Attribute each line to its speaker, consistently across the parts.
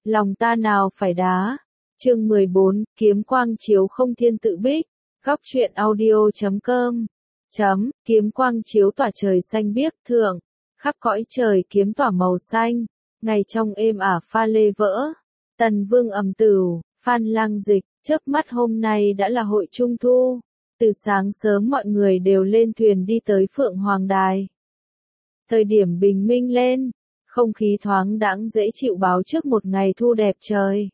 Speaker 1: lòng ta nào phải đá. Chương 14, kiếm quang chiếu không thiên tự bích. Góc truyện audio.com. Kiếm quang chiếu tỏa trời xanh biếc thượng, khắp cõi trời kiếm tỏa màu xanh, ngày trong êm ả pha lê vỡ. Tần Vương ầm tửu, Phan Lang Dịch, chớp mắt hôm nay đã là hội trung thu. Từ sáng sớm mọi người đều lên thuyền đi tới Phượng Hoàng Đài. Thời điểm bình minh lên, không khí thoáng đãng dễ chịu báo trước một ngày thu đẹp trời.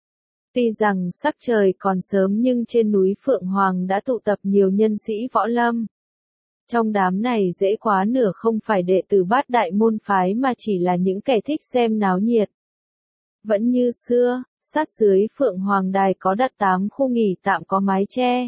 Speaker 1: Tuy rằng sắc trời còn sớm nhưng trên núi Phượng Hoàng đã tụ tập nhiều nhân sĩ võ lâm. Trong đám này dễ quá nửa không phải đệ tử Bát Đại môn phái mà chỉ là những kẻ thích xem náo nhiệt. Vẫn như xưa, sát dưới Phượng Hoàng Đài có đặt 8 khu nghỉ tạm có mái che.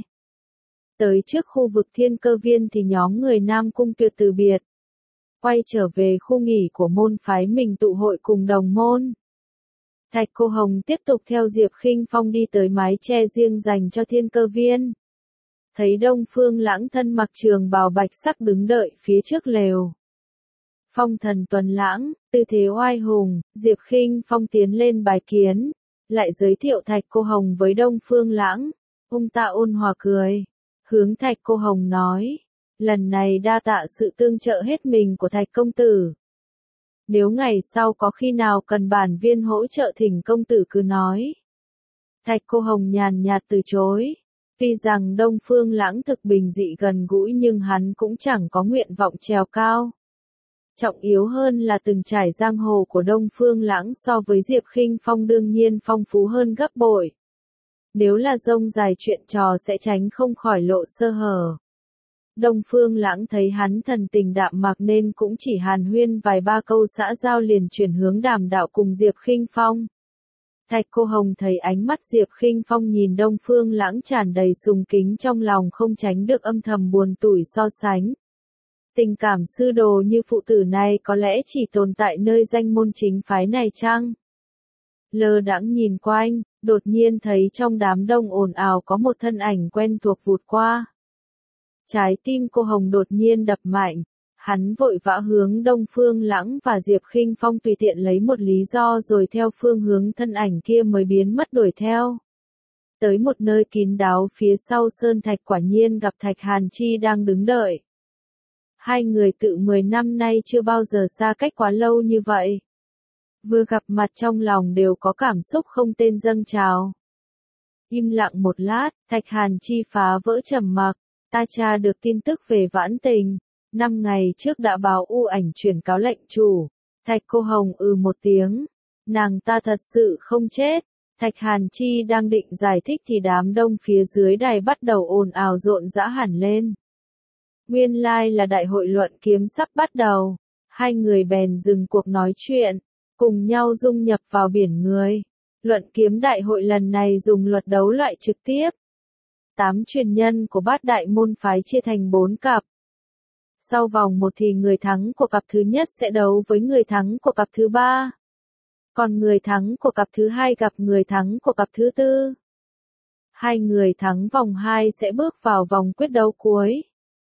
Speaker 1: Tới trước khu vực Thiên Cơ Viên thì nhóm người Nam Cung Tuyệt từ biệt. Quay trở về khu nghỉ của môn phái mình tụ hội cùng đồng môn. Thạch Cô Hồng tiếp tục theo Diệp Khinh Phong đi tới mái che riêng dành cho Thiên Cơ Viên. Thấy Đông Phương Lãng thân mặc trường bào bạch sắc đứng đợi phía trước lều. Phong thần tuần lãng, tư thế oai hùng, Diệp Khinh Phong tiến lên bài kiến, lại giới thiệu Thạch Cô Hồng với Đông Phương Lãng. Ông ta ôn hòa cười, hướng Thạch Cô Hồng nói, lần này đa tạ sự tương trợ hết mình của Thạch công tử. Nếu ngày sau có khi nào cần bản viên hỗ trợ thỉnh công tử cứ nói. Thạch Cô Hồng nhàn nhạt từ chối. Tuy rằng Đông Phương Lãng thực bình dị gần gũi nhưng hắn cũng chẳng có nguyện vọng trèo cao. Trọng yếu hơn là từng trải giang hồ của Đông Phương Lãng so với Diệp Khinh Phong đương nhiên phong phú hơn gấp bội. Nếu là rông dài chuyện trò sẽ tránh không khỏi lộ sơ hở. Đông Phương Lãng thấy hắn thần tình đạm mạc nên cũng chỉ hàn huyên vài ba câu xã giao liền chuyển hướng đàm đạo cùng Diệp Khinh Phong. Thạch Cô Hồng thấy ánh mắt Diệp Khinh Phong nhìn Đông Phương Lãng tràn đầy sùng kính trong lòng không tránh được âm thầm buồn tủi so sánh. Tình cảm sư đồ như phụ tử này có lẽ chỉ tồn tại nơi danh môn chính phái này chăng? Lơ đãng nhìn quanh, đột nhiên thấy trong đám đông ồn ào có một thân ảnh quen thuộc vụt qua. Trái tim cô Hồng đột nhiên đập mạnh, hắn vội vã hướng Đông Phương Lãng và Diệp Khinh Phong tùy tiện lấy một lý do rồi theo phương hướng thân ảnh kia mới biến mất đuổi theo. Tới một nơi kín đáo phía sau sơn thạch quả nhiên gặp Thạch Hàn Chi đang đứng đợi. Hai người tự 10 năm nay chưa bao giờ xa cách quá lâu như vậy. Vừa gặp mặt trong lòng đều có cảm xúc không tên dâng trào. Im lặng một lát, Thạch Hàn Chi phá vỡ trầm mặc. Ta tra được tin tức về Vãn Tình, 5 ngày trước đã báo U Ảnh chuyển cáo lệnh chủ. Thạch Cô Hồng một tiếng, nàng ta thật sự không chết. Thạch Hàn Chi đang định giải thích thì đám đông phía dưới đài bắt đầu ồn ào rộn rã hẳn lên. Nguyên lai là đại hội luận kiếm sắp bắt đầu, hai người bèn dừng cuộc nói chuyện, cùng nhau dung nhập vào biển người. Luận kiếm đại hội lần này dùng luật đấu loại trực tiếp. 8 truyền nhân của Bát Đại môn phái chia thành 4 cặp. Sau vòng 1 thì người thắng của cặp thứ nhất sẽ đấu với người thắng của cặp thứ 3. Còn người thắng của cặp thứ 2 gặp người thắng của cặp thứ 4. Hai người thắng vòng 2 sẽ bước vào vòng quyết đấu cuối.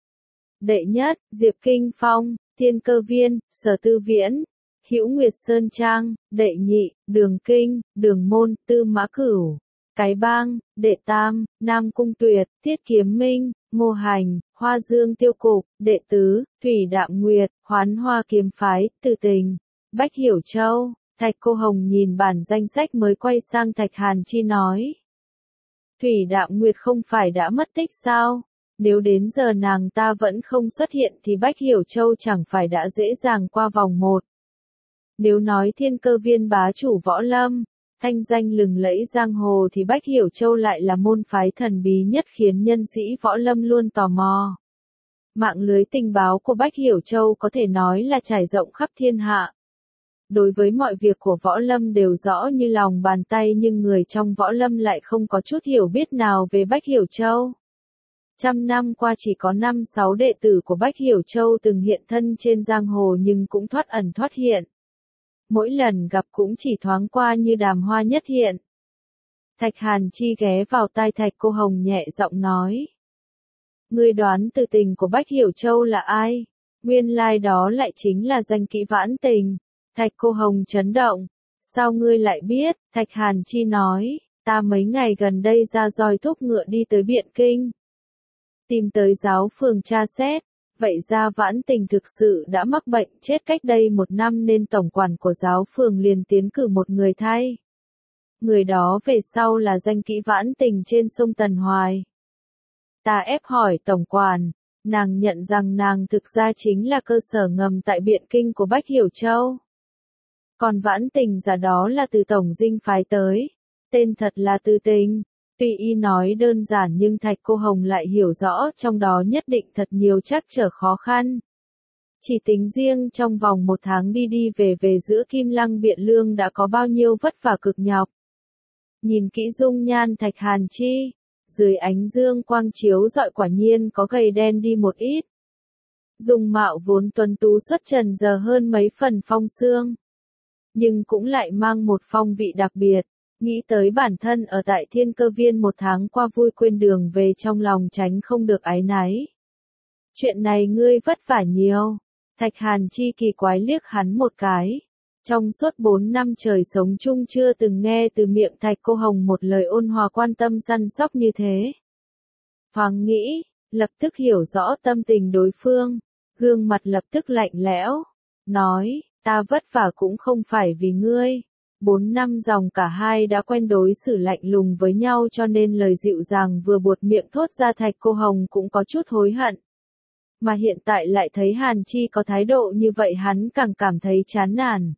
Speaker 1: Đệ nhất, Diệp Khinh Phong, Thiên Cơ Viên, Sở Tư Viễn, Hữu Nguyệt Sơn Trang. Đệ nhị, Đường Kinh, Đường Môn, Tư Mã Cửu, Cái Bang. Đệ tam, Nam Cung Tuyệt, Thiết Kiếm Minh, Ngô Hành, Hoa Dương Tiêu Cục. Đệ tứ, Thủy Đạm Nguyệt, Hoán Hoa Kiếm Phái, Từ Tình, Bách Hiểu Châu. Thạch Cô Hồng nhìn bản danh sách mới quay sang Thạch Hàn Chi nói. Thủy Đạm Nguyệt không phải đã mất tích sao? Nếu đến giờ nàng ta vẫn không xuất hiện thì Bách Hiểu Châu chẳng phải đã dễ dàng qua vòng 1. Nếu nói Thiên Cơ Viên bá chủ võ lâm, thanh danh lừng lẫy giang hồ thì Bách Hiểu Châu lại là môn phái thần bí nhất khiến nhân sĩ võ lâm luôn tò mò. Mạng lưới tình báo của Bách Hiểu Châu có thể nói là trải rộng khắp thiên hạ. Đối với mọi việc của võ lâm đều rõ như lòng bàn tay nhưng người trong võ lâm lại không có chút hiểu biết nào về Bách Hiểu Châu. Trăm năm qua chỉ có 5-6 đệ tử của Bách Hiểu Châu từng hiện thân trên giang hồ nhưng cũng thoát ẩn thoát hiện. Mỗi lần gặp cũng chỉ thoáng qua như đàm hoa nhất hiện. Thạch Hàn Chi ghé vào tai Thạch Cô Hồng nhẹ giọng nói. Ngươi đoán Từ Tình của Bách Hiểu Châu là ai? Nguyên lai đó lại chính là danh kỹ Vãn Tình. Thạch Cô Hồng chấn động. Sao ngươi lại biết? Thạch Hàn Chi nói, ta mấy ngày gần đây ra roi thúc ngựa đi tới Biện Kinh. Tìm tới giáo phường tra xét, vậy ra Vãn Tình thực sự đã mắc bệnh chết cách đây 1 năm nên tổng quản của giáo phường liền tiến cử một người thay. Người đó về sau là danh kỹ Vãn Tình trên sông Tần Hoài. Ta ép hỏi tổng quản, nàng nhận rằng nàng thực ra chính là cơ sở ngầm tại Biện Kinh của Bách Hiểu Châu. Còn Vãn Tình giả đó là từ Tổng Dinh phái tới, tên thật là Tư Tình. Tuy y nói đơn giản nhưng Thạch Cô Hồng lại hiểu rõ trong đó nhất định thật nhiều trắc trở khó khăn. Chỉ tính riêng trong vòng 1 tháng đi đi về về giữa Kim Lăng Biện Lương đã có bao nhiêu vất vả cực nhọc. Nhìn kỹ dung nhan Thạch Hàn Chi, dưới ánh dương quang chiếu rọi quả nhiên có gầy đen đi một ít. Dung mạo vốn tuấn tú xuất trần giờ hơn mấy phần phong sương, nhưng cũng lại mang một phong vị đặc biệt. Nghĩ tới bản thân ở tại Thiên Cơ Viên 1 tháng qua vui quên đường về trong lòng tránh không được áy náy. Chuyện này ngươi vất vả nhiều. Thạch Hàn Chi kỳ quái liếc hắn một cái. Trong suốt 4 năm trời sống chung chưa từng nghe từ miệng Thạch Cô Hồng một lời ôn hòa quan tâm săn sóc như thế. Thoáng nghĩ, lập tức hiểu rõ tâm tình đối phương, gương mặt lập tức lạnh lẽo, nói, ta vất vả cũng không phải vì ngươi. 4 năm dòng cả hai đã quen đối xử lạnh lùng với nhau cho nên lời dịu dàng vừa buột miệng thốt ra Thạch Cô Hồng cũng có chút hối hận. Mà hiện tại lại thấy Hàn Chi có thái độ như vậy hắn càng cảm thấy chán nản.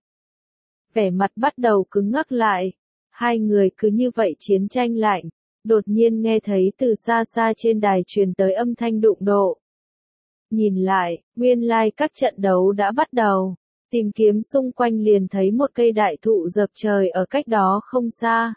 Speaker 1: Vẻ mặt bắt đầu cứng ngắc lại, hai người cứ như vậy chiến tranh lạnh, đột nhiên nghe thấy từ xa xa trên đài truyền tới âm thanh đụng độ. Nhìn lại, nguyên lai các trận đấu đã bắt đầu. Tìm kiếm xung quanh liền thấy một cây đại thụ dập trời ở cách đó không xa.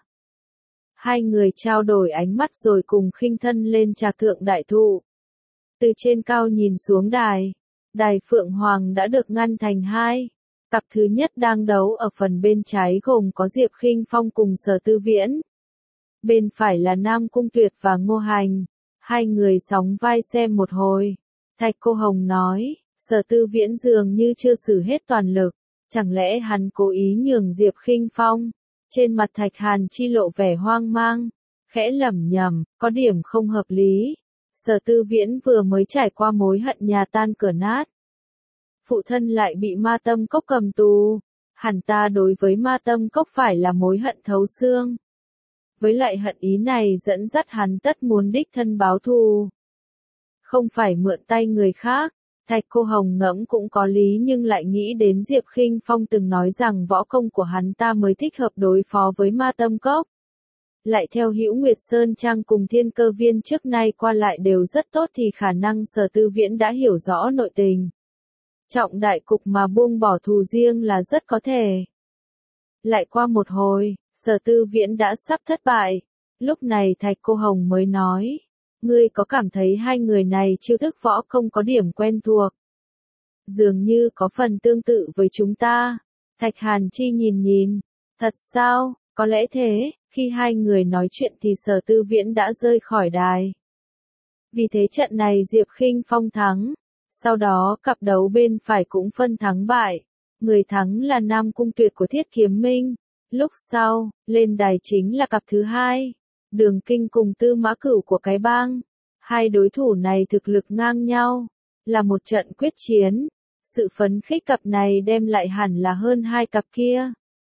Speaker 1: Hai người trao đổi ánh mắt rồi cùng khinh thân lên trạc thượng đại thụ. Từ trên cao nhìn xuống đài, đài Phượng Hoàng đã được ngăn thành hai. Cặp thứ nhất đang đấu ở phần bên trái gồm có Diệp Khinh Phong cùng Sở Tư Viễn. Bên phải là Nam Cung Tuyệt và Ngô Hành. Hai người sóng vai xem một hồi. Thạch Cô Hồng nói. Sở Tư Viễn dường như chưa sử hết toàn lực, chẳng lẽ hắn cố ý nhường Diệp Khinh Phong? Trên mặt Thạch Hàn Chi lộ vẻ hoang mang, khẽ lẩm nhẩm, có điểm không hợp lý. Sở Tư Viễn vừa mới trải qua mối hận nhà tan cửa nát. Phụ thân lại bị Ma Tâm Cốc cầm tù, hẳn ta đối với Ma Tâm Cốc phải là mối hận thấu xương. Với lại hận ý này dẫn dắt hắn tất muốn đích thân báo thù. Không phải mượn tay người khác. Thạch Cô Hồng ngẫm cũng có lý nhưng lại nghĩ đến Diệp Khinh Phong từng nói rằng võ công của hắn ta mới thích hợp đối phó với Ma Tâm Cốc. Lại theo Hữu Nguyệt Sơn Trang cùng Thiên Cơ Viên trước nay qua lại đều rất tốt thì khả năng Sở Tư Viễn đã hiểu rõ nội tình. Trọng đại cục mà buông bỏ thù riêng là rất có thể. Lại qua một hồi, Sở Tư Viễn đã sắp thất bại. Lúc này Thạch Cô Hồng mới nói. Ngươi có cảm thấy hai người này chiêu thức võ công có điểm quen thuộc? Dường như có phần tương tự với chúng ta. Thạch Hàn Chi nhìn. Thật sao? Có lẽ thế. Khi hai người nói chuyện thì Sở Tư Viễn đã rơi khỏi đài. Vì thế trận này Diệp Khinh Phong thắng. Sau đó cặp đấu bên phải cũng phân thắng bại. Người thắng là Nam Cung Tuyệt của Thiết Kiếm Minh. Lúc sau, lên đài chính là cặp thứ hai. Đường Kinh cùng Tư Mã Cửu của cái bang. Hai đối thủ này thực lực ngang nhau. Là một trận quyết chiến. Sự phấn khích cặp này đem lại hẳn là hơn hai cặp kia.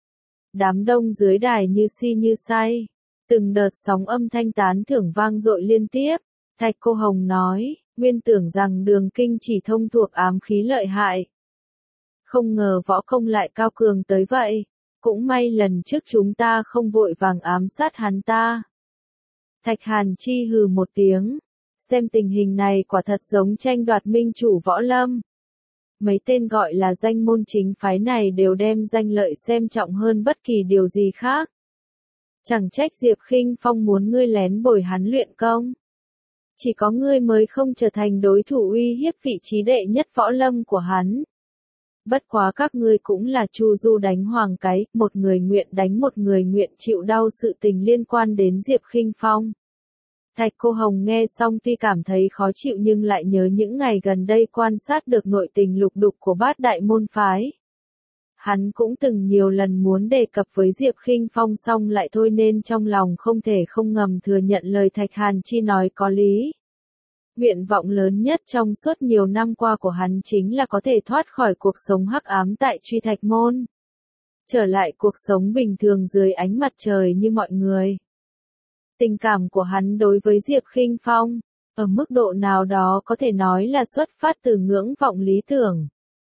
Speaker 1: Đám đông dưới đài như si như say. Từng đợt sóng âm thanh tán thưởng vang dội liên tiếp. Thạch Cô Hồng nói, nguyên tưởng rằng Đường Kinh chỉ thông thuộc ám khí lợi hại. Không ngờ võ công lại cao cường tới vậy. Cũng may lần trước chúng ta không vội vàng ám sát hắn ta. Thạch Hàn Chi hừ một tiếng. Xem tình hình này quả thật giống tranh đoạt minh chủ võ lâm. Mấy tên gọi là danh môn chính phái này đều đem danh lợi xem trọng hơn bất kỳ điều gì khác. Chẳng trách Diệp Khinh Phong muốn ngươi lén bồi hắn luyện công. Chỉ có ngươi mới không trở thành đối thủ uy hiếp vị trí đệ nhất võ lâm của hắn. Bất quá các ngươi cũng là Chu Du đánh Hoàng Cái, một người nguyện đánh một người nguyện chịu đau sự tình liên quan đến Diệp Khinh Phong. Thạch Cô Hồng nghe xong tuy cảm thấy khó chịu nhưng lại nhớ những ngày gần đây quan sát được nội tình lục đục của bát đại môn phái. Hắn cũng từng nhiều lần muốn đề cập với Diệp Khinh Phong xong lại thôi nên trong lòng không thể không ngầm thừa nhận lời Thạch Hàn Chi nói có lý. Nguyện vọng lớn nhất trong suốt nhiều năm qua của hắn chính là có thể thoát khỏi cuộc sống hắc ám tại Truy Thạch Môn. Trở lại cuộc sống bình thường dưới ánh mặt trời như mọi người. Tình cảm của hắn đối với Diệp Khinh Phong, ở mức độ nào đó có thể nói là xuất phát từ ngưỡng vọng lý tưởng.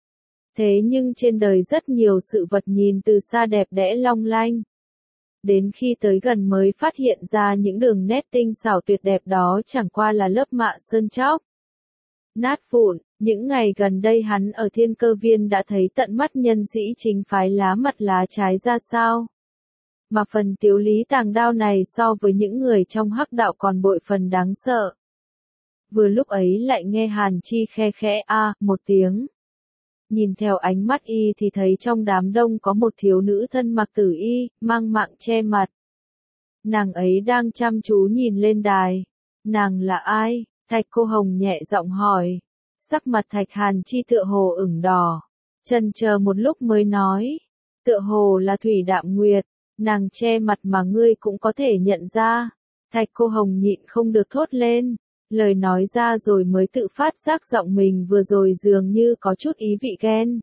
Speaker 1: Thế nhưng trên đời rất nhiều sự vật nhìn từ xa đẹp đẽ long lanh. Đến khi tới gần mới phát hiện ra những đường nét tinh xảo tuyệt đẹp đó chẳng qua là lớp mạ sơn chóc. Nát vụn, những ngày gần đây hắn ở Thiên Cơ Viên đã thấy tận mắt nhân sĩ chính phái lá mặt lá trái ra sao. Mà phần Tiếu Lý tàng đao này so với những người trong hắc đạo còn bội phần đáng sợ. Vừa lúc ấy lại nghe Hàn Chi khe khẽ một tiếng. Nhìn theo ánh mắt y thì thấy trong đám đông có một thiếu nữ thân mặc tử y, mang mạng che mặt. Nàng ấy đang chăm chú nhìn lên đài. Nàng là ai? Thạch Cô Hồng nhẹ giọng hỏi. Sắc mặt Thạch Hàn Chi tựa hồ ửng đỏ. Chần chờ một lúc mới nói. Tựa hồ là Thủy Đạm Nguyệt. Nàng che mặt mà ngươi cũng có thể nhận ra. Thạch Cô Hồng nhịn không được thốt lên. Lời nói ra rồi mới tự phát giác giọng mình vừa rồi dường như có chút ý vị ghen.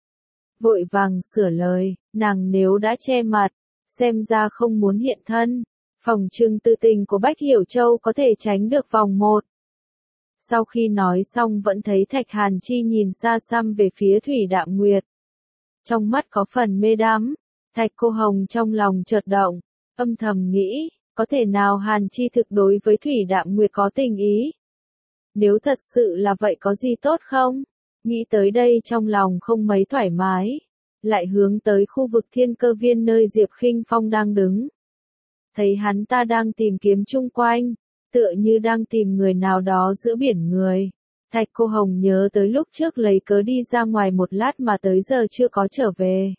Speaker 1: Vội vàng sửa lời, nàng nếu đã che mặt, xem ra không muốn hiện thân. Phòng trừng tự tình của Bách Hiểu Châu có thể tránh được vòng một. Sau khi nói xong vẫn thấy Thạch Hàn Chi nhìn xa xăm về phía Thủy Đạm Nguyệt. Trong mắt có phần mê đắm, Thạch Cô Hồng trong lòng chợt động, âm thầm nghĩ. Có thể nào Hàn Chi thực đối với Thủy Đạm Nguyệt có tình ý? Nếu thật sự là vậy có gì tốt không? Nghĩ tới đây trong lòng không mấy thoải mái. Lại hướng tới khu vực Thiên Cơ Viên nơi Diệp Khinh Phong đang đứng. Thấy hắn ta đang tìm kiếm chung quanh, tựa như đang tìm người nào đó giữa biển người. Thạch Cô Hồng nhớ tới lúc trước lấy cớ đi ra ngoài một lát mà tới giờ chưa có trở về.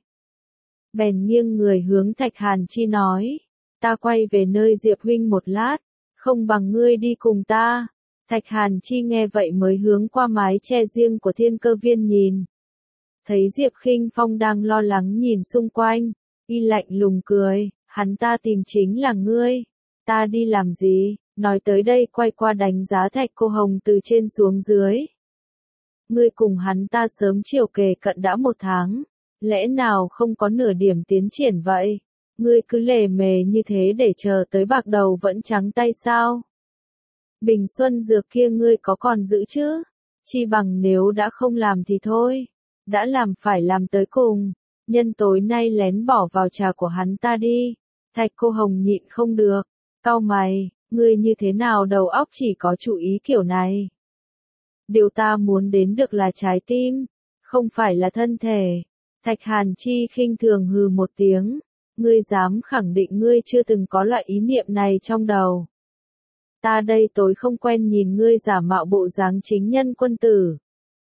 Speaker 1: Bèn nghiêng người hướng Thạch Hàn Chi nói. Ta quay về nơi Diệp huynh một lát, không bằng ngươi đi cùng ta. Thạch Hàn Chi nghe vậy mới hướng qua mái che riêng của Thiên Cơ Viên nhìn. Thấy Diệp Khinh Phong đang lo lắng nhìn xung quanh, y lạnh lùng cười, hắn ta tìm chính là ngươi. Ta đi làm gì? Nói tới đây quay qua đánh giá Thạch Cô Hồng từ trên xuống dưới. Ngươi cùng hắn ta sớm chiều kề cận đã 1 tháng, lẽ nào không có nửa điểm tiến triển vậy? Ngươi cứ lề mề như thế để chờ tới bạc đầu vẫn trắng tay sao? Bình Xuân Dược kia ngươi có còn giữ chứ? Chi bằng nếu đã không làm thì thôi. Đã làm phải làm tới cùng. Nhân tối nay lén bỏ vào trà của hắn ta đi. Thạch Cô Hồng nhịn không được. Cau mày, ngươi như thế nào đầu óc chỉ có chủ ý kiểu này? Điều ta muốn đến được là trái tim, không phải là thân thể. Thạch Hàn Chi khinh thường hừ một tiếng. Ngươi dám khẳng định ngươi chưa từng có loại ý niệm này trong đầu. Ta đây tối không quen nhìn ngươi giả mạo bộ dáng chính nhân quân tử.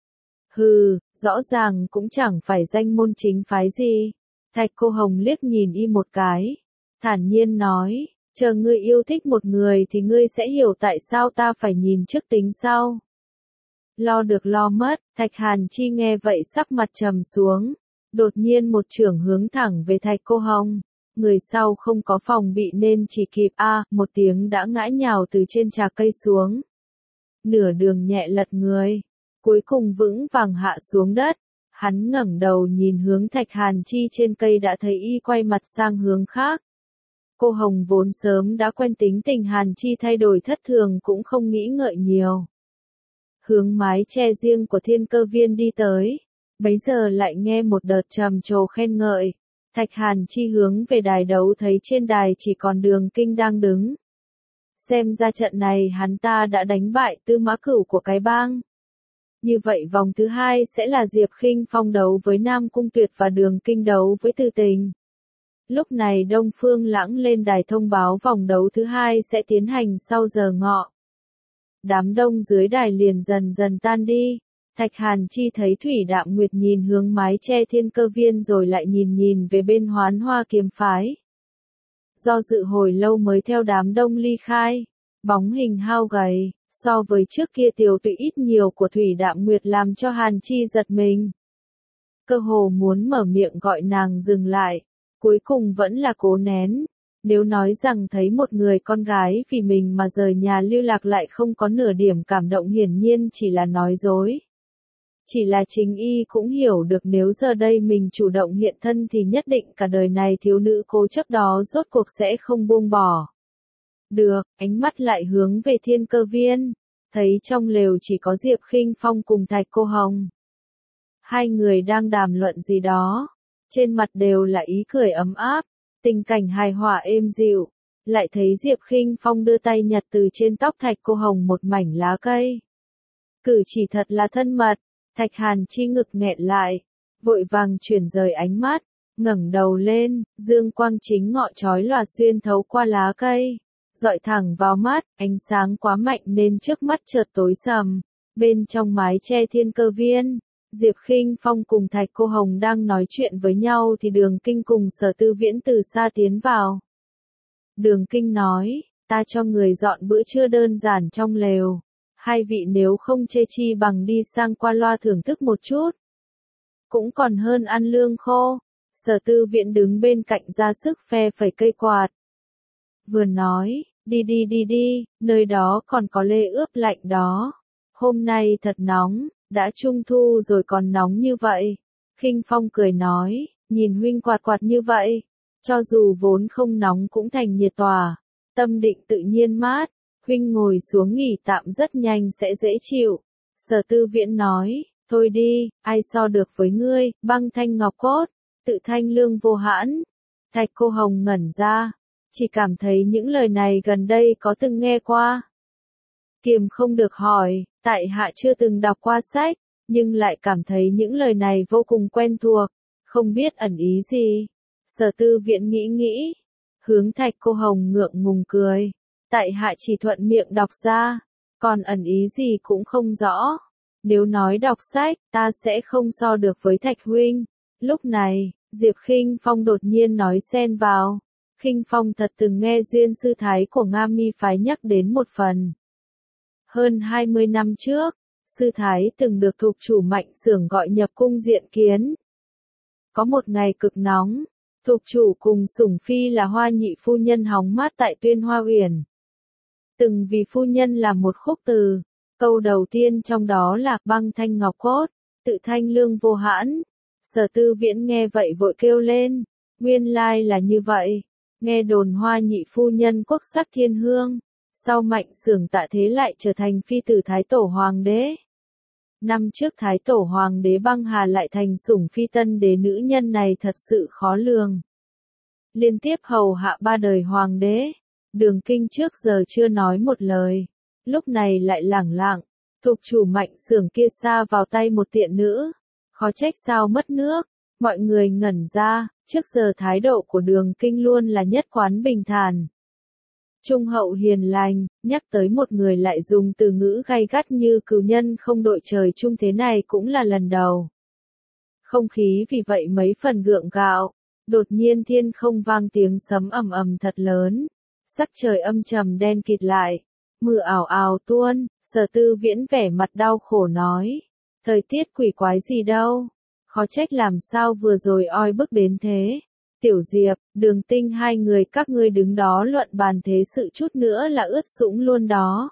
Speaker 1: Hừ, rõ ràng cũng chẳng phải danh môn chính phái gì. Thạch Cô Hồng liếc nhìn y một cái. Thản nhiên nói, chờ ngươi yêu thích một người thì ngươi sẽ hiểu tại sao ta phải nhìn trước tính sau. Lo được lo mất, Thạch Hàn Chi nghe vậy sắc mặt trầm xuống. Đột nhiên một chưởng hướng thẳng về Thạch Cô Hồng. Người sau không có phòng bị nên chỉ kịp một tiếng đã ngã nhào từ trên trà cây xuống. Nửa đường nhẹ lật người, cuối cùng vững vàng hạ xuống đất. Hắn ngẩng đầu nhìn hướng Thạch Hàn Chi trên cây đã thấy y quay mặt sang hướng khác. Cô Hồng vốn sớm đã quen tính tình Hàn Chi thay đổi thất thường cũng không nghĩ ngợi nhiều. Hướng mái che riêng của Thiên Cơ Viên đi tới. Bấy giờ lại nghe một đợt trầm trồ khen ngợi. Thạch Hàn Chi hướng về đài đấu thấy trên đài chỉ còn Đường Kinh đang đứng. Xem ra trận này hắn ta đã đánh bại Tư Mã Cửu của cái bang. Như vậy vòng thứ 2 sẽ là Diệp Khinh Phong đấu với Nam Cung Tuyệt và Đường Kinh đấu với Tư Tình. Lúc này Đông Phương Lãng lên đài thông báo vòng đấu thứ 2 sẽ tiến hành sau giờ ngọ. Đám đông dưới đài liền dần dần tan đi. Thạch Hàn Chi thấy Thủy Đạm Nguyệt nhìn hướng mái che Thiên Cơ Viên rồi lại nhìn về bên Hoán Hoa Kiếm Phái. Do dự hồi lâu mới theo đám đông ly khai, bóng hình hao gầy, so với trước kia tiều tụy ít nhiều của Thủy Đạm Nguyệt làm cho Hàn Chi giật mình. cơ hồ muốn mở miệng gọi nàng dừng lại, cuối cùng vẫn là cố nén. Nếu nói rằng thấy một người con gái vì mình mà rời nhà lưu lạc lại không có nửa điểm cảm động hiển nhiên chỉ là nói dối. Chỉ là chính y cũng hiểu được nếu giờ đây mình chủ động hiện thân thì nhất định cả đời này thiếu nữ cố chấp đó rốt cuộc sẽ không buông bỏ. Được, ánh mắt lại hướng về Thiên Cơ Viên, thấy trong lều chỉ có Diệp Khinh Phong cùng Thạch Cô Hồng. Hai người đang đàm luận gì đó, trên mặt đều là ý cười ấm áp, tình cảnh hài hòa êm dịu, lại thấy Diệp Khinh Phong đưa tay nhặt từ trên tóc Thạch Cô Hồng một mảnh lá cây. Cử chỉ thật là thân mật, Thạch Hàn Chi ngực nghẹn lại, vội vàng chuyển rời ánh mắt, ngẩng đầu lên, dương quang chính ngọ chói lòa xuyên thấu qua lá cây, dọi thẳng vào mắt, ánh sáng quá mạnh nên trước mắt chợt tối sầm. Bên trong mái che Thiên Cơ Viên, Diệp Khinh Phong cùng Thạch Cô Hồng đang nói chuyện với nhau thì Đường Kinh cùng Sở Tư Viễn từ xa tiến vào. Đường Kinh nói, ta cho người dọn bữa trưa đơn giản trong lều. Hai vị nếu không chê chi bằng đi sang qua loa thưởng thức một chút. Cũng còn hơn ăn lương khô. Sở Tư Viễn đứng bên cạnh ra sức phe phẩy cây quạt. Vừa nói, đi, nơi đó còn có lê ướp lạnh đó. Hôm nay thật nóng, đã trung thu rồi còn nóng như vậy. Khinh Phong cười nói, nhìn huynh quạt quạt như vậy, cho dù vốn không nóng cũng thành nhiệt tỏa, tâm định tự nhiên mát. Huynh ngồi xuống nghỉ tạm rất nhanh sẽ dễ chịu. Sở Tư Viễn nói, thôi đi, ai so được với ngươi, băng thanh ngọc cốt, tự thanh lương vô hãn. Thạch Cô Hồng ngẩn ra, chỉ cảm thấy những lời này gần đây có từng nghe qua. Kiềm không được hỏi, tại hạ chưa từng đọc qua sách, nhưng lại cảm thấy những lời này vô cùng quen thuộc, không biết ẩn ý gì. Sở Tư Viễn nghĩ, hướng Thạch Cô Hồng ngượng ngùng cười. Tại hạ chỉ thuận miệng đọc ra, còn ẩn ý gì cũng không rõ. Nếu nói đọc sách, ta sẽ không so được với Thạch huynh. Lúc này, Diệp Khinh Phong đột nhiên nói xen vào. Khinh Phong thật từng nghe duyên sư thái của Nga Mi phái nhắc đến một phần. Hơn 20 năm trước, sư thái từng được thục chủ Mạnh Xưởng gọi nhập cung diện kiến. Có một ngày cực nóng, thục chủ cùng sủng phi là Hoa Nhị phu nhân hóng mát tại Tuyên Hoa Uyển. Từng vì phu nhân làm một khúc từ, câu đầu tiên trong đó là băng thanh ngọc cốt, tự thanh lương vô hãn. Sở Tư Viễn nghe vậy vội kêu lên, nguyên lai là như vậy, nghe đồn Hoa Nhị phu nhân quốc sắc thiên hương, sau Mạnh Xưởng tạ thế lại trở thành phi tử Thái Tổ Hoàng đế. Năm trước Thái Tổ Hoàng đế băng hà lại thành sủng phi tân đế, nữ nhân này thật sự khó lường. Liên tiếp hầu hạ 3 đời Hoàng đế. Đường Kinh trước giờ chưa nói một lời, lúc này lại lẳng lặng, thục chủ Mạnh Xưởng kia sa vào tay một tiện nữ, khó trách sao mất nước. Mọi người ngẩn ra, trước giờ thái độ của Đường Kinh luôn là nhất quán bình thản, trung hậu hiền lành, nhắc tới một người lại dùng từ ngữ gay gắt như cừu nhân không đội trời chung thế này cũng là lần đầu. Không khí vì vậy mấy phần gượng gạo, đột nhiên thiên không vang tiếng sấm ầm ầm thật lớn. Sắc trời âm trầm đen kịt lại, mưa ào ào tuôn. Sở Tư Viễn vẻ mặt đau khổ nói, thời tiết quỷ quái gì đâu, khó trách làm sao vừa rồi oi bức đến thế. Tiểu Diệp, Đường Tinh, hai người các ngươi đứng đó luận bàn thế sự chút nữa là ướt sũng luôn đó.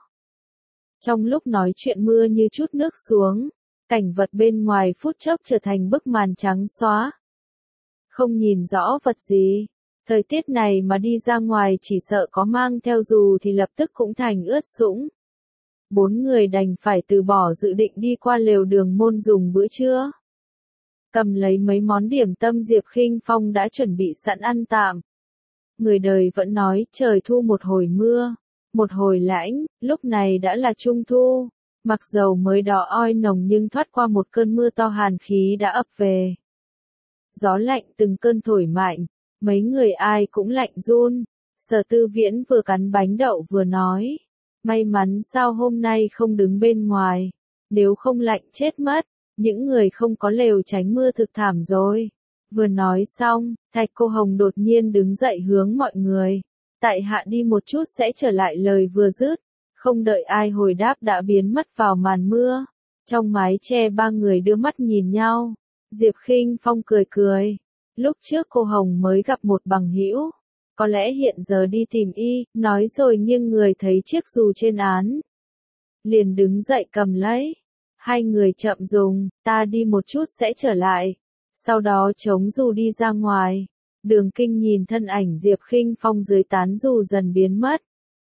Speaker 1: Trong lúc nói chuyện mưa như chút nước xuống, cảnh vật bên ngoài phút chốc trở thành bức màn trắng xóa. Không nhìn rõ vật gì. Thời tiết này mà đi ra ngoài chỉ sợ có mang theo dù thì lập tức cũng thành ướt sũng. 4 người đành phải từ bỏ dự định đi qua lều Đường môn dùng bữa trưa. Cầm lấy mấy món điểm tâm Diệp Khinh Phong đã chuẩn bị sẵn ăn tạm. Người đời vẫn nói trời thu một hồi mưa, một hồi lãnh, lúc này đã là trung thu. Mặc dầu mới đó oi nồng nhưng thoát qua một cơn mưa to hàn khí đã ập về. Gió lạnh từng cơn thổi mạnh. Mấy người ai cũng lạnh run. Sở Tư Viễn vừa cắn bánh đậu vừa nói, may mắn sao hôm nay không đứng bên ngoài, nếu không lạnh chết mất. Những người không có lều tránh mưa thực thảm rồi. Vừa nói xong, Thạch Cô Hồng đột nhiên đứng dậy hướng mọi người, tại hạ đi một chút sẽ trở lại. Lời vừa dứt, không đợi ai hồi đáp đã biến mất vào màn mưa. Trong mái che 3 người đưa mắt nhìn nhau, Diệp Khinh Phong cười cười. Lúc trước cô Hồng mới gặp một bằng hữu, có lẽ hiện giờ đi tìm y, nói rồi nghiêng người thấy chiếc dù trên án. Liền đứng dậy cầm lấy. Hai người chậm dùng, ta đi một chút sẽ trở lại. Sau đó chống dù đi ra ngoài. Đường Kinh nhìn thân ảnh Diệp Khinh Phong dưới tán dù dần biến mất.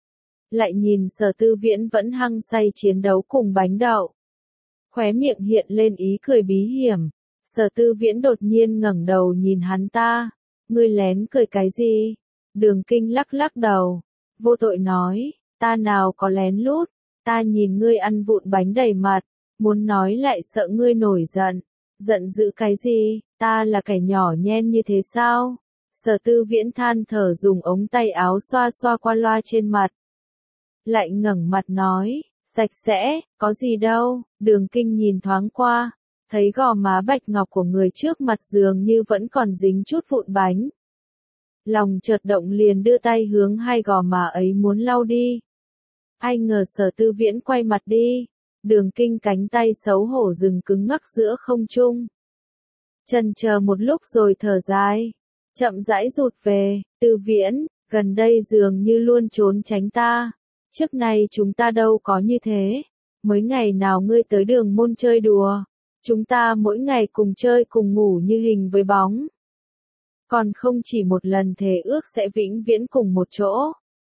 Speaker 1: Lại nhìn Sở Tư Viễn vẫn hăng say chiến đấu cùng bánh đậu. Khóe miệng hiện lên ý cười bí hiểm. Sở Tư Viễn đột nhiên ngẩng đầu nhìn hắn ta. Ngươi lén cười cái gì? Đường Kinh lắc lắc đầu. Vô tội nói, ta nào có lén lút. Ta nhìn ngươi ăn vụn bánh đầy mặt. Muốn nói lại sợ ngươi nổi giận. Giận dữ cái gì? Ta là kẻ nhỏ nhen như thế sao? Sở Tư Viễn than thở dùng ống tay áo xoa xoa qua loa trên mặt. Lại ngẩng mặt nói, sạch sẽ, có gì đâu. Đường Kinh nhìn thoáng qua, thấy gò má bạch ngọc của người trước mặt dường như vẫn còn dính chút vụn bánh. Lòng chợt động liền đưa tay hướng hai gò má ấy muốn lau đi. Ai ngờ Sở Tư Viễn quay mặt đi. Đường Kinh cánh tay xấu hổ dừng cứng ngắc giữa không trung. Chần chờ một lúc rồi thở dài. Chậm rãi rụt về, Tư Viễn, gần đây dường như luôn trốn tránh ta. Trước nay chúng ta đâu có như thế. Mấy ngày nào ngươi tới Đường Môn chơi đùa. Chúng ta mỗi ngày cùng chơi cùng ngủ như hình với bóng. Còn không chỉ một lần thề ước sẽ vĩnh viễn cùng một chỗ.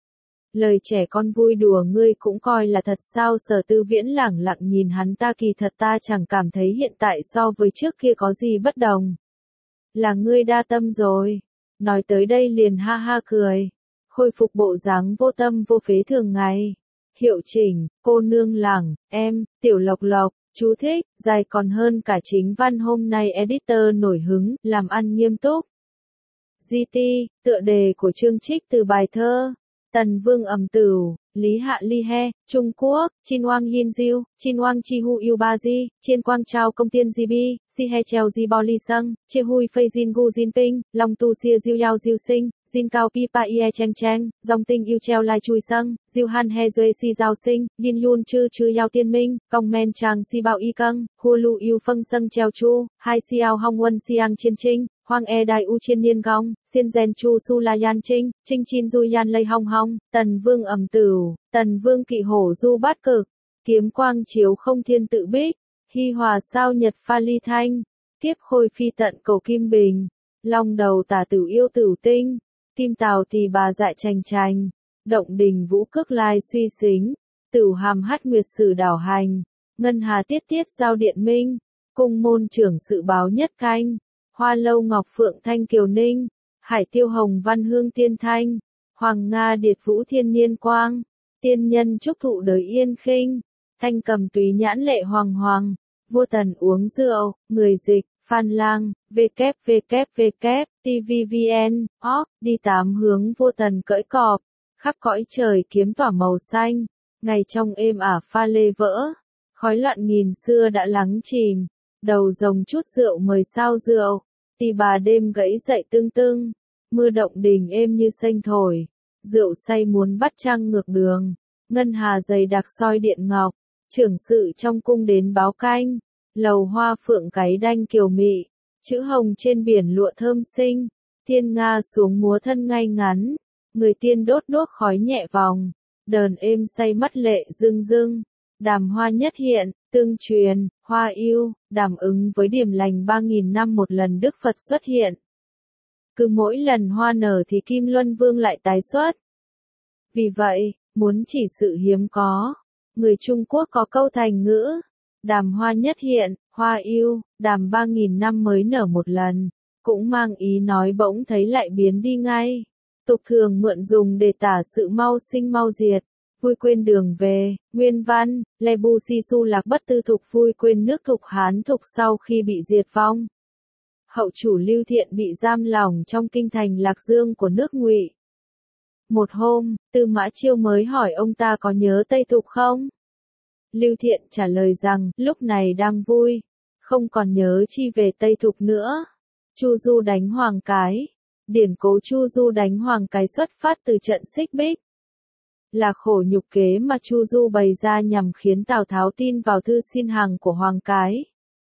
Speaker 1: Lời trẻ con vui đùa ngươi cũng coi là thật sao? Sở Tư Viễn lẳng lặng nhìn hắn ta, kỳ thật ta chẳng cảm thấy hiện tại so với trước kia có gì bất đồng. Là ngươi đa tâm rồi. Nói tới đây liền ha ha cười. Khôi phục bộ dáng vô tâm vô phế thường ngày. Hiệu chỉnh, cô nương lẳng, em, Tiểu Lộc Lộc, chú thích, dài còn hơn cả chính văn. Hôm nay editor nổi hứng, làm ăn nghiêm túc. GT, tựa đề của chương trích từ bài thơ. Tần Vương Ẩm Tửu, Lý Hạ Ly He, Trung Quốc, Chin Wang Yin Diu, Chin Wang Chi Hu Yu Ba Di, Chiên Quang Trao Công Tiên Di Bi, Si He Cheo Di Bo Li Sung, Chia Hui Fei Jin Gu Jin Ping, Long Tu Xia Diu Yao Diu Sinh, Jin Cao Pi Pa Ie Cheng Cheng, Dòng Tinh Yu Cheo Lai Chui Sung, Diu Han He Due Si Giao Sinh, Yin Yun Chư Chư Yao Tiên Minh, Kong Men Chang Si Bao Y Căng, Hu Lu Yu Phâng Sung Cheo Chu, Hai Xiao Hong Won Siang Chiên Trinh. Hoang E Đài U Chiên Niên Gong, Xiên Gen Chu Su La Yan Trinh, Trinh Chin Du Yan Lây Hong Hong, Tần Vương Ẩm Tửu, Tần Vương Kỵ Hổ Du Bát Cực, Kiếm Quang Chiếu Không Thiên Tự Bích, Hy Hòa Sao Nhật Pha Ly Thanh, Kiếp Khôi Phi Tận Cầu Kim Bình, Long Đầu Tả Tử Yêu Tử Tinh, Kim Tào Tỳ Bà Dại Trành Trành, Động Đình Vũ Cước Lai Suy Xính, Tửu Hàm Hát Nguyệt Sử Đảo Hành, Ngân Hà Tiết Tiết Giao Điện Minh, Cung Môn Trưởng Sự Báo Nhất Canh. Hoa Lâu Ngọc Phượng Thanh Kiều Ninh, Hải Tiêu Hồng Văn Hương Tiên Thanh, Hoàng Nga Điệt Vũ Thiên Niên Quang, Tiên Nhân Trúc Thụ Đời Yên Khinh, Thanh Cầm Túy Nhãn Lệ Hoàng Hoàng, Vua Tần Uống Rượu, Người Dịch, Phan Lang, www, tvvn, org, đi tám hướng Vua Tần cưỡi cọp, khắp cõi trời kiếm tỏa màu xanh, ngày trong êm ả pha lê vỡ, khói loạn nghìn xưa đã lắng chìm. Đầu rồng chút rượu mời sao rượu, tỳ bà đêm gãy dậy tưng tưng, mưa động đình êm như sênh thổi, rượu say muốn bắt trăng ngược đường, ngân hà dày đặc soi điện ngọc, trưởng sự trong cung đến báo canh, lầu hoa phượng gáy đanh kiều mị, chữ hồng trên biển lụa thơm xinh, thiên nga xuống múa thân ngay ngắn, người tiên đốt đuốc khói nhẹ vòng, đờn êm say mắt lệ rưng rưng. Đàm hoa nhất hiện, tương truyền, hoa yêu, đàm ứng với điểm lành 3.000 năm một lần Đức Phật xuất hiện. Cứ mỗi lần hoa nở thì Kim Luân Vương lại tái xuất. Vì vậy, muốn chỉ sự hiếm có, người Trung Quốc có câu thành ngữ, đàm hoa nhất hiện, hoa yêu, đàm 3.000 năm mới nở một lần, cũng mang ý nói bỗng thấy lại biến đi ngay. Tục thường mượn dùng để tả sự mau sinh mau diệt. Vui quên đường về, nguyên văn, Lê Bu Si Su Lạc Bất Tư Thục vui quên nước Thục Hán Thục sau khi bị diệt vong. Hậu chủ Lưu Thiện bị giam lỏng trong kinh thành Lạc Dương của nước Ngụy. Một hôm, Tư Mã Chiêu mới hỏi ông ta có nhớ Tây Thục không? Lưu Thiện trả lời rằng, lúc này đang vui, không còn nhớ chi về Tây Thục nữa. Chu Du đánh Hoàng Cái. Điển cố Chu Du đánh Hoàng Cái xuất phát từ trận Xích Bích. Là khổ nhục kế mà Chu Du bày ra nhằm khiến Tào Tháo tin vào thư xin hàng của Hoàng Cái.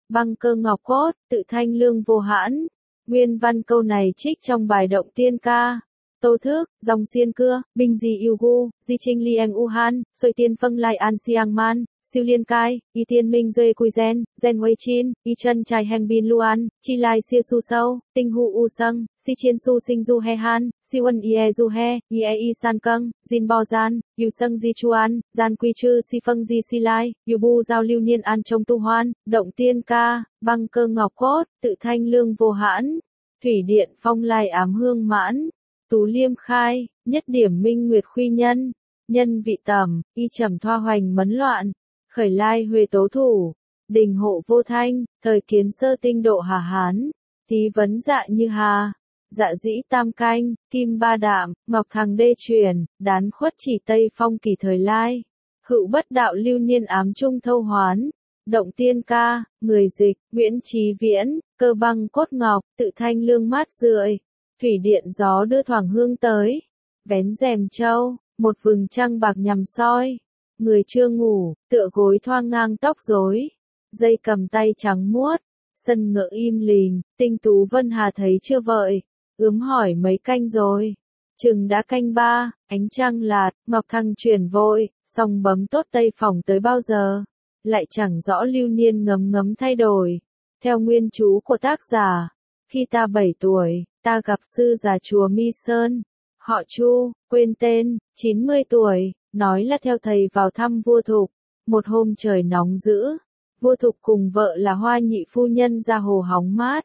Speaker 1: băng cơ ngọc cốt, tự thanh lương vô hãn. Nguyên văn câu này trích trong bài Động Tiên Ca. Tô Thước, dòng xiên cưa, binh di yêu gu, di trinh li em u han, sôi tiên phân lai an siang man, siêu liên cai, y tiên minh duê cùi gen wei chin, y chân chai heng bin luan, chi lai sia su sâu, tinh hu u sâng, si chiên su sinh du he han, si wan ie du he, ie y san câng, jin bo gian, yu sâng di chuan, gian quy chư si phân di si lai, yu bu giao lưu niên an trong tu hoan, Động Tiên Ca, băng cơ ngọc cốt, tự thanh lương vô hãn, thủy điện phong lai ám hương mãn. Tú liêm khai, nhất điểm minh nguyệt khuy nhân, nhân vị tẩm, y trầm thoa hoành mấn loạn, khởi lai huê tố thủ, đình hộ vô thanh, thời kiến sơ tinh độ hà hán, tí vấn dạ như hà, dạ dĩ tam canh, kim ba đạm, ngọc thằng đê truyền, đán khuất chỉ tây phong kỳ thời lai, hữu bất đạo lưu niên ám trung thâu hoán. Động Tiên Ca, người dịch, Nguyễn Chí Viễn, cơ băng cốt ngọc, tự thanh lương mát rượi. Thủy điện gió đưa thoảng hương tới, vén rèm trâu, một vừng trăng bạc nhằm soi. Người chưa ngủ, tựa gối thoang ngang tóc rối, dây cầm tay trắng muốt, sân ngựa im lìm, tinh tú Vân Hà thấy chưa vợi, ướm hỏi mấy canh rồi. Chừng đã canh 3, ánh trăng lạt, ngọc thăng chuyển vội, song bấm tốt tây phòng tới bao giờ, lại chẳng rõ lưu niên ngấm ngấm thay đổi. Theo nguyên chú của tác giả, khi ta 7 tuổi, ta gặp sư già chùa Mi Sơn, họ Chu, quên tên, 90 tuổi, nói là theo thầy vào thăm vua Thục. Một hôm trời nóng dữ, vua Thục cùng vợ là Hoa Nhị phu nhân ra hồ hóng mát.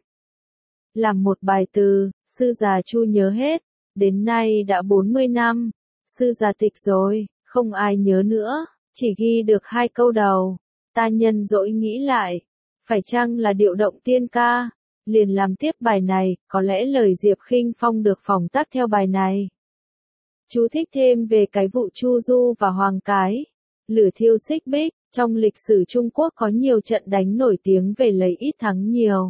Speaker 1: Làm một bài từ, sư già Chu nhớ hết, đến nay đã 40 năm, sư già tịch rồi, không ai nhớ nữa, chỉ ghi được 2 câu đầu. Ta nhân dỗi nghĩ lại, phải chăng là điệu Động Tiên Ca? Liền làm tiếp bài này, có lẽ lời Diệp Khinh Phong được phỏng tác theo bài này. Chú thích thêm về cái vụ Chu Du và Hoàng Cái. Lửa thiêu Xích Bích, trong lịch sử Trung Quốc có nhiều trận đánh nổi tiếng về lấy ít thắng nhiều.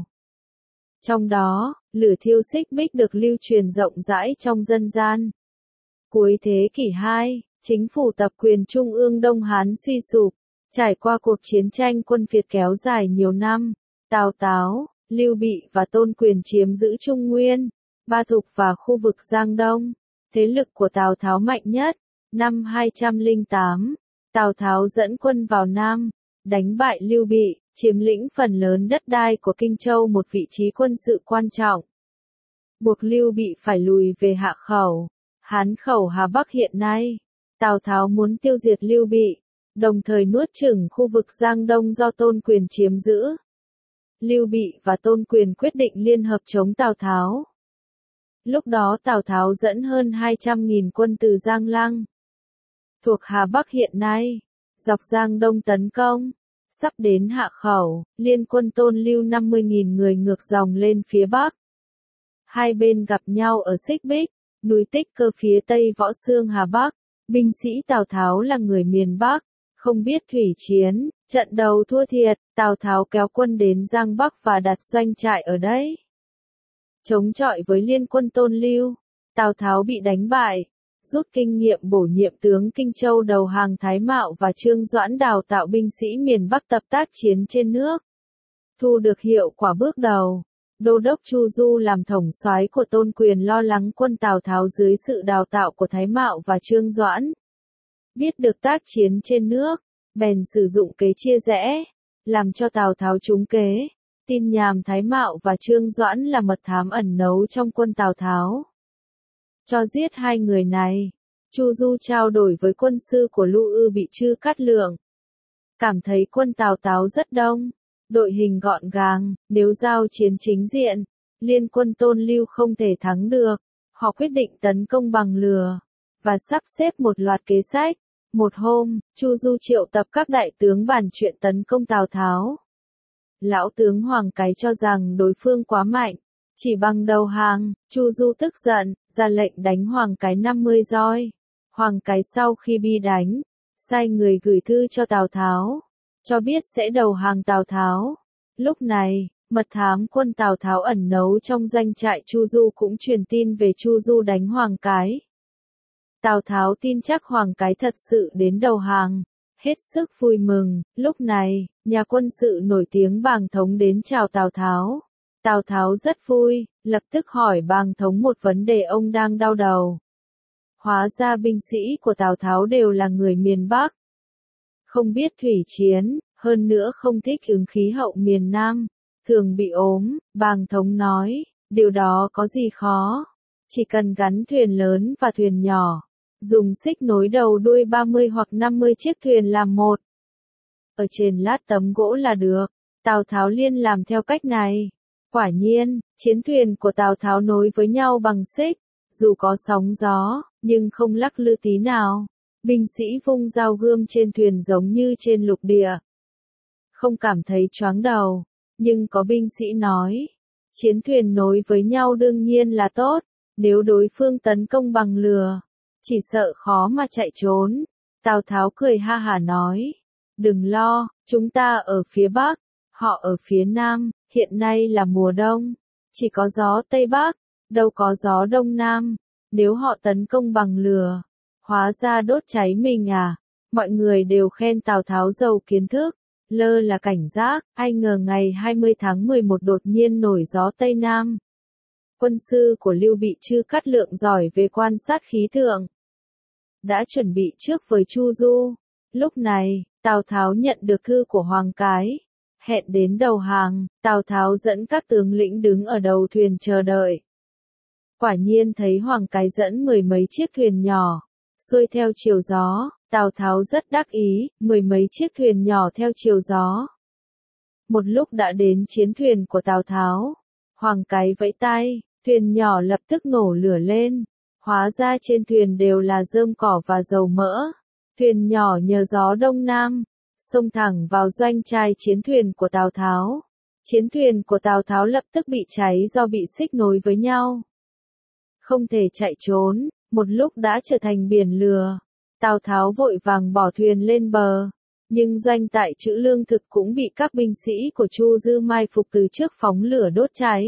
Speaker 1: Trong đó, lửa thiêu Xích Bích được lưu truyền rộng rãi trong dân gian. Cuối thế kỷ 2, chính phủ tập quyền Trung ương Đông Hán suy sụp, trải qua cuộc chiến tranh quân Việt kéo dài nhiều năm. Tào Táo, Lưu Bị và Tôn Quyền chiếm giữ Trung Nguyên, Ba Thục và khu vực Giang Đông. Thế lực của Tào Tháo mạnh nhất. Năm 208, Tào Tháo dẫn quân vào Nam, đánh bại Lưu Bị, chiếm lĩnh phần lớn đất đai của Kinh Châu, một vị trí quân sự quan trọng. Buộc Lưu Bị phải lùi về Hạ Khẩu, Hán Khẩu Hà Bắc hiện nay. Tào Tháo muốn tiêu diệt Lưu Bị, đồng thời nuốt chửng khu vực Giang Đông do Tôn Quyền chiếm giữ. Lưu Bị và Tôn Quyền quyết định liên hợp chống Tào Tháo. Lúc đó Tào Tháo dẫn hơn 200.000 quân từ Giang Lăng, thuộc Hà Bắc hiện nay, dọc Giang Đông tấn công. Sắp đến Hạ Khẩu, liên quân Tôn Lưu 50.000 người ngược dòng lên phía Bắc. Hai bên gặp nhau ở Xích Bích, núi Tích Cơ phía Tây Võ Xương Hà Bắc. Binh sĩ Tào Tháo là người miền Bắc, không biết thủy chiến, trận đầu thua thiệt, Tào Tháo kéo quân đến Giang Bắc và đặt doanh trại ở đấy. Chống chọi với liên quân Tôn Lưu, Tào Tháo bị đánh bại, rút kinh nghiệm bổ nhiệm tướng Kinh Châu đầu hàng Thái Mạo và Trương Doãn đào tạo binh sĩ miền Bắc tập tác chiến trên nước. Thu được hiệu quả bước đầu, Đô đốc Chu Du làm thống soái của Tôn Quyền lo lắng quân Tào Tháo dưới sự đào tạo của Thái Mạo và Trương Doãn. Biết được tác chiến trên nước, bèn sử dụng kế chia rẽ, làm cho Tào Tháo trúng kế. Tin nhảm Thái Mạo và Trương Doãn là mật thám ẩn nấu trong quân Tào Tháo. Cho giết hai người này, Chu Du trao đổi với quân sư của Lưu Ư bị Trư Cát Lượng. Cảm thấy quân Tào Tháo rất đông, đội hình gọn gàng, nếu giao chiến chính diện, liên quân Tôn Lưu không thể thắng được. Họ quyết định tấn công bằng lửa, và sắp xếp một loạt kế sách. Một hôm, Chu Du triệu tập các đại tướng bàn chuyện tấn công Tào Tháo. Lão tướng Hoàng Cái cho rằng đối phương quá mạnh, chỉ bằng đầu hàng. Chu Du tức giận, ra lệnh đánh Hoàng Cái 50 roi. Hoàng Cái sau khi bị đánh, sai người gửi thư cho Tào Tháo, cho biết sẽ đầu hàng Tào Tháo. Lúc này, mật thám quân Tào Tháo ẩn nấu trong doanh trại Chu Du cũng truyền tin về Chu Du đánh Hoàng Cái. Tào Tháo tin chắc Hoàng Cái thật sự đến đầu hàng, hết sức vui mừng. Lúc này, nhà quân sự nổi tiếng Bàng Thống đến chào Tào Tháo. Tào Tháo rất vui, lập tức hỏi Bàng Thống một vấn đề ông đang đau đầu. Hóa ra binh sĩ của Tào Tháo đều là người miền Bắc. Không biết thủy chiến, hơn nữa không thích ứng khí hậu miền Nam, thường bị ốm. Bàng Thống nói, điều đó có gì khó, chỉ cần gắn thuyền lớn và thuyền nhỏ, dùng xích nối đầu đuôi 30 hoặc 50 chiếc thuyền làm một. Ở trên lát tấm gỗ là được. Tào Tháo liên làm theo cách này. Quả nhiên, chiến thuyền của Tào Tháo nối với nhau bằng xích, dù có sóng gió, nhưng không lắc lư tí nào. Binh sĩ vung dao gươm trên thuyền giống như trên lục địa. Không cảm thấy choáng đầu, nhưng có binh sĩ nói, chiến thuyền nối với nhau đương nhiên là tốt, nếu đối phương tấn công bằng lửa, chỉ sợ khó mà chạy trốn. Tào Tháo cười ha hả nói, đừng lo, chúng ta ở phía Bắc, họ ở phía Nam, hiện nay là mùa đông, chỉ có gió Tây Bắc, đâu có gió Đông Nam, nếu họ tấn công bằng lửa, hóa ra đốt cháy mình à. Mọi người đều khen Tào Tháo giàu kiến thức, lơ là cảnh giác. Ai ngờ ngày 20 tháng 11 đột nhiên nổi gió Tây Nam. Quân sư của Lưu Bị Trư Cát Lượng giỏi về quan sát khí tượng, đã chuẩn bị trước với Chu Du. Lúc này, Tào Tháo nhận được thư của Hoàng Cái, hẹn đến đầu hàng. Tào Tháo dẫn các tướng lĩnh đứng ở đầu thuyền chờ đợi. Quả nhiên thấy Hoàng Cái dẫn mười mấy chiếc thuyền nhỏ, xuôi theo chiều gió. Tào Tháo rất đắc ý, mười mấy chiếc thuyền nhỏ theo chiều gió. Một lúc đã đến chiến thuyền của Tào Tháo. Hoàng Cái vẫy tay, thuyền nhỏ lập tức nổ lửa lên. Hóa ra trên thuyền đều là rơm cỏ và dầu mỡ. Thuyền nhỏ nhờ gió đông nam, xông thẳng vào doanh trại chiến thuyền của Tào Tháo. Chiến thuyền của Tào Tháo lập tức bị cháy do bị xích nối với nhau. Không thể chạy trốn, một lúc đã trở thành biển lửa. Tào Tháo vội vàng bỏ thuyền lên bờ, nhưng doanh trại trữ lương thực cũng bị các binh sĩ của Chu Dư mai phục từ trước phóng lửa đốt cháy.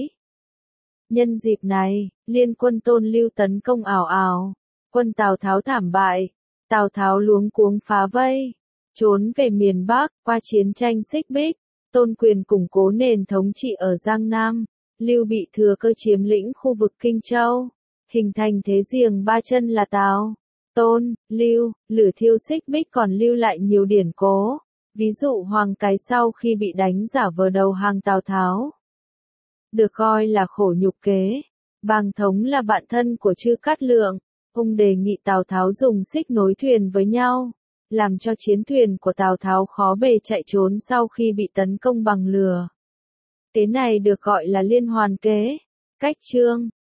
Speaker 1: Nhân dịp này, liên quân Tôn Lưu tấn công ào ào, quân Tào Tháo thảm bại. Tào Tháo luống cuống phá vây, trốn về miền Bắc. Qua chiến tranh Xích Bích, Tôn Quyền củng cố nền thống trị ở Giang Nam, Lưu Bị thừa cơ chiếm lĩnh khu vực Kinh Châu, hình thành thế giềng ba chân là Tào, Tôn, Lưu. Lửa thiêu Xích Bích còn lưu lại nhiều điển cố, ví dụ Hoàng Cái sau khi bị đánh giả vờ đầu hàng Tào Tháo, được coi là khổ nhục kế. Bàng Thống là bạn thân của Trư Cát Lượng, ông đề nghị Tào Tháo dùng xích nối thuyền với nhau, làm cho chiến thuyền của Tào Tháo khó bề chạy trốn sau khi bị tấn công bằng lửa. Kế này được gọi là liên hoàn kế. Cách chương